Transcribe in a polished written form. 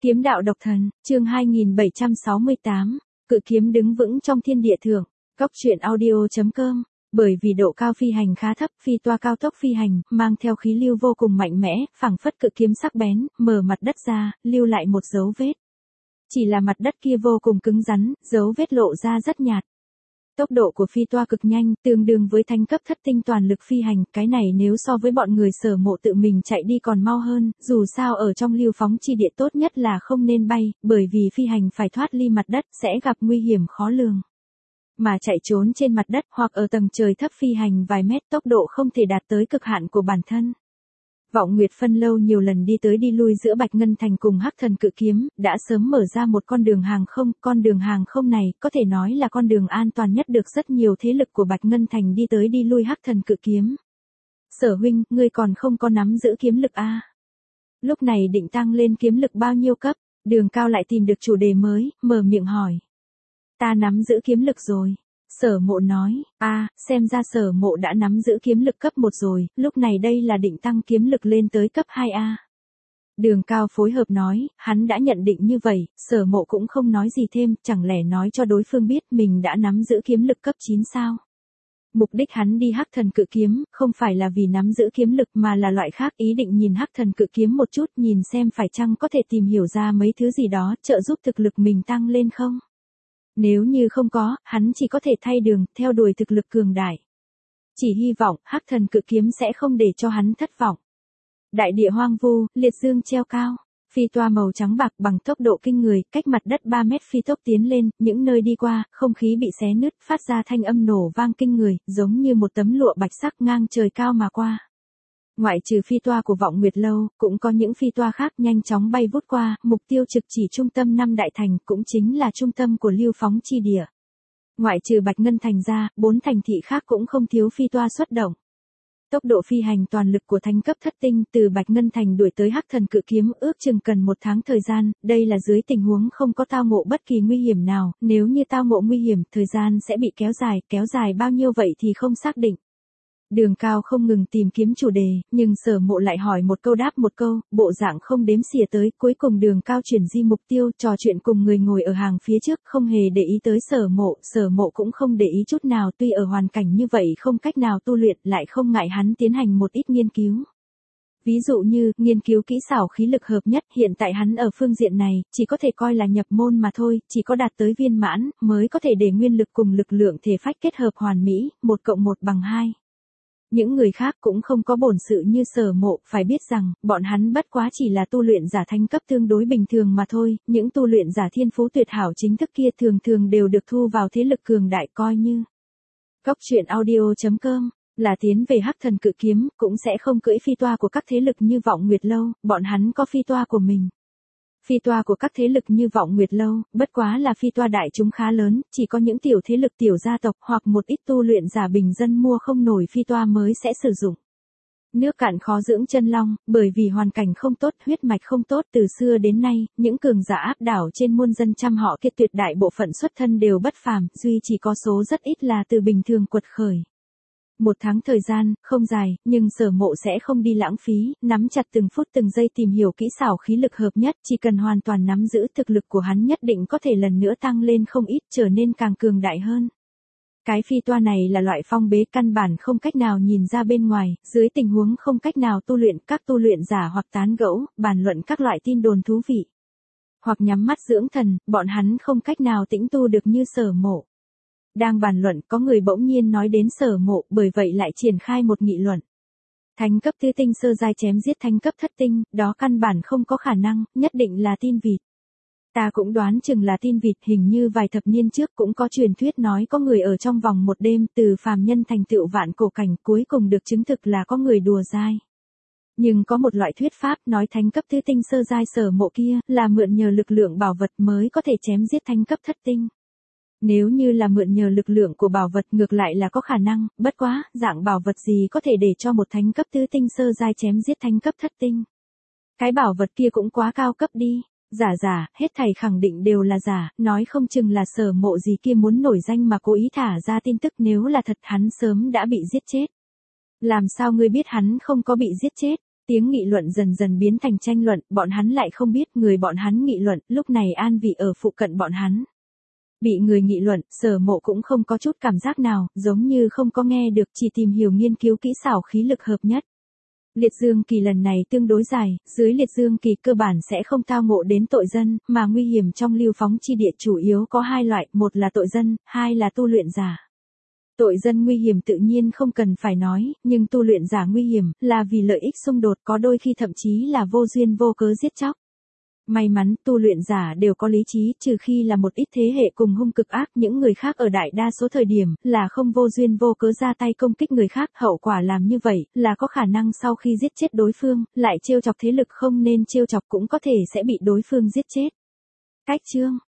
Kiếm đạo độc thần, chương 2768, cự kiếm đứng vững trong thiên địa thượng. Góc truyện audio.com. Bởi vì độ cao phi hành khá thấp, phi toa cao tốc phi hành, mang theo khí lưu vô cùng mạnh mẽ, phảng phất cự kiếm sắc bén, mở mặt đất ra, lưu lại một dấu vết. Chỉ là mặt đất kia vô cùng cứng rắn, dấu vết lộ ra rất nhạt. Tốc độ của phi toa cực nhanh, tương đương với thánh cấp thất tinh toàn lực phi hành, cái này nếu so với bọn người Sở Mộ tự mình chạy đi còn mau hơn, dù sao ở trong lưu phóng chi địa tốt nhất là không nên bay, bởi vì phi hành phải thoát ly mặt đất sẽ gặp nguy hiểm khó lường. Mà chạy trốn trên mặt đất hoặc ở tầng trời thấp phi hành vài mét tốc độ không thể đạt tới cực hạn của bản thân. Vọng Nguyệt phân lâu nhiều lần đi tới đi lui giữa Bạch Ngân Thành cùng Hắc Thần Cự Kiếm, đã sớm mở ra một con đường hàng không này có thể nói là con đường an toàn nhất được rất nhiều thế lực của Bạch Ngân Thành đi tới đi lui Hắc Thần Cự Kiếm. Sở huynh, ngươi còn không có nắm giữ kiếm lực a? Lúc này định tăng lên kiếm lực bao nhiêu cấp? Đường Cao lại tìm được chủ đề mới, mở miệng hỏi. Ta nắm giữ kiếm lực rồi. Sở Mộ nói, xem ra Sở Mộ đã nắm giữ kiếm lực cấp 1 rồi, lúc này đây là định tăng kiếm lực lên tới cấp 2A. Đường Cao phối hợp nói, hắn đã nhận định như vậy, Sở Mộ cũng không nói gì thêm, chẳng lẽ nói cho đối phương biết mình đã nắm giữ kiếm lực cấp 9 sao. Mục đích hắn đi Hắc Thần Cự Kiếm, không phải là vì nắm giữ kiếm lực mà là loại khác, ý định nhìn Hắc Thần Cự Kiếm một chút, nhìn xem phải chăng có thể tìm hiểu ra mấy thứ gì đó, trợ giúp thực lực mình tăng lên không. Nếu như không có, hắn chỉ có thể thay đường, theo đuổi thực lực cường đại. Chỉ hy vọng, Hắc Thần Cự Kiếm sẽ không để cho hắn thất vọng. Đại địa hoang vu, liệt dương treo cao. Phi toa màu trắng bạc bằng tốc độ kinh người, cách mặt đất 3 mét phi tốc tiến lên, những nơi đi qua, không khí bị xé nứt, phát ra thanh âm nổ vang kinh người, giống như một tấm lụa bạch sắc ngang trời cao mà qua. Ngoại trừ phi toa của Vọng Nguyệt Lâu, cũng có những phi toa khác nhanh chóng bay vút qua, mục tiêu trực chỉ trung tâm 5 đại thành, cũng chính là trung tâm của lưu phóng chi địa. Ngoại trừ Bạch Ngân Thành ra, 4 thành thị khác cũng không thiếu phi toa xuất động. Tốc độ phi hành toàn lực của thánh cấp thất tinh từ Bạch Ngân Thành đuổi tới Hắc Thần Cự Kiếm ước chừng cần 1 tháng thời gian, đây là dưới tình huống không có tao ngộ bất kỳ nguy hiểm nào, nếu như tao ngộ nguy hiểm, thời gian sẽ bị kéo dài bao nhiêu vậy thì không xác định. Đường Cao không ngừng tìm kiếm chủ đề, nhưng Sở Mộ lại hỏi một câu đáp một câu, bộ dạng không đếm xỉa tới, cuối cùng Đường Cao chuyển di mục tiêu, trò chuyện cùng người ngồi ở hàng phía trước, không hề để ý tới Sở Mộ cũng không để ý chút nào, tuy ở hoàn cảnh như vậy không cách nào tu luyện, lại không ngại hắn tiến hành một ít nghiên cứu. Ví dụ như, nghiên cứu kỹ xảo khí lực hợp nhất, hiện tại hắn ở phương diện này, chỉ có thể coi là nhập môn mà thôi, chỉ có đạt tới viên mãn, mới có thể để nguyên lực cùng lực lượng thể phách kết hợp hoàn mỹ, 1 + 1 = 2. Những người khác cũng không có bổn sự như Sở Mộ, phải biết rằng, bọn hắn bất quá chỉ là tu luyện giả thánh cấp tương đối bình thường mà thôi, những tu luyện giả thiên phú tuyệt hảo chính thức kia thường đều được thu vào thế lực cường đại coi như. Góc truyện audio.com, là tiến về Hắc Thần Cự Kiếm, cũng sẽ không cưỡi phi toa của các thế lực như Vọng Nguyệt Lâu, bọn hắn có phi toa của mình. Phi toa của các thế lực như Vọng Nguyệt Lâu, bất quá là phi toa đại chúng khá lớn, chỉ có những tiểu thế lực tiểu gia tộc hoặc một ít tu luyện giả bình dân mua không nổi phi toa mới sẽ sử dụng. Nước cạn khó dưỡng chân long, bởi vì hoàn cảnh không tốt, huyết mạch không tốt từ xưa đến nay, những cường giả áp đảo trên muôn dân trăm họ kia tuyệt đại bộ phận xuất thân đều bất phàm, duy chỉ có số rất ít là từ bình thường quật khởi. 1 tháng thời gian, không dài, nhưng Sở Mộ sẽ không đi lãng phí, nắm chặt từng phút từng giây tìm hiểu kỹ xảo khí lực hợp nhất, chỉ cần hoàn toàn nắm giữ thực lực của hắn nhất định có thể lần nữa tăng lên không ít, trở nên càng cường đại hơn. Cái phi toa này là loại phong bế căn bản không cách nào nhìn ra bên ngoài, dưới tình huống không cách nào tu luyện, các tu luyện giả hoặc tán gẫu, bàn luận các loại tin đồn thú vị. Hoặc nhắm mắt dưỡng thần, bọn hắn không cách nào tĩnh tu được như Sở Mộ. Đang bàn luận có người bỗng nhiên nói đến Sở Mộ, bởi vậy lại triển khai một nghị luận. Thánh cấp tứ tinh sơ giai chém giết thánh cấp thất tinh, đó căn bản không có khả năng, nhất định là tin vịt. Ta cũng đoán chừng là tin vịt, hình như vài thập niên trước cũng có truyền thuyết nói có người ở trong vòng 1 đêm từ phàm nhân thành tựu vạn cổ cảnh, cuối cùng được chứng thực là có người đùa dai. Nhưng có một loại thuyết pháp nói thánh cấp tứ tinh sơ giai Sở Mộ kia là mượn nhờ lực lượng bảo vật mới có thể chém giết thánh cấp thất tinh. Nếu như là mượn nhờ lực lượng của bảo vật ngược lại là có khả năng, bất quá, dạng bảo vật gì có thể để cho một thánh cấp tứ tinh sơ giai chém giết thánh cấp thất tinh. Cái bảo vật kia cũng quá cao cấp đi, giả, hết thảy khẳng định đều là giả, nói không chừng là Sở Mộ gì kia muốn nổi danh mà cố ý thả ra tin tức, nếu là thật hắn sớm đã bị giết chết. Làm sao ngươi biết hắn không có bị giết chết? Tiếng nghị luận dần dần biến thành tranh luận, bọn hắn lại không biết người bọn hắn nghị luận, lúc này An Vị ở phụ cận bọn hắn. Bị người nghị luận, Sở Mộ cũng không có chút cảm giác nào, giống như không có nghe được, chỉ tìm hiểu nghiên cứu kỹ xảo khí lực hợp nhất. Liệt dương kỳ lần này tương đối dài, dưới liệt dương kỳ cơ bản sẽ không tao ngộ đến tội dân, mà nguy hiểm trong lưu phóng chi địa chủ yếu có hai loại, một là tội dân, hai là tu luyện giả. Tội dân nguy hiểm tự nhiên không cần phải nói, nhưng tu luyện giả nguy hiểm là vì lợi ích xung đột, có đôi khi thậm chí là vô duyên vô cớ giết chóc. May mắn tu luyện giả đều có lý trí, trừ khi là một ít thế hệ cùng hung cực ác, những người khác ở đại đa số thời điểm là không vô duyên vô cớ ra tay công kích người khác, hậu quả làm như vậy là có khả năng sau khi giết chết đối phương, lại trêu chọc thế lực không nên trêu chọc cũng có thể sẽ bị đối phương giết chết. Cách chương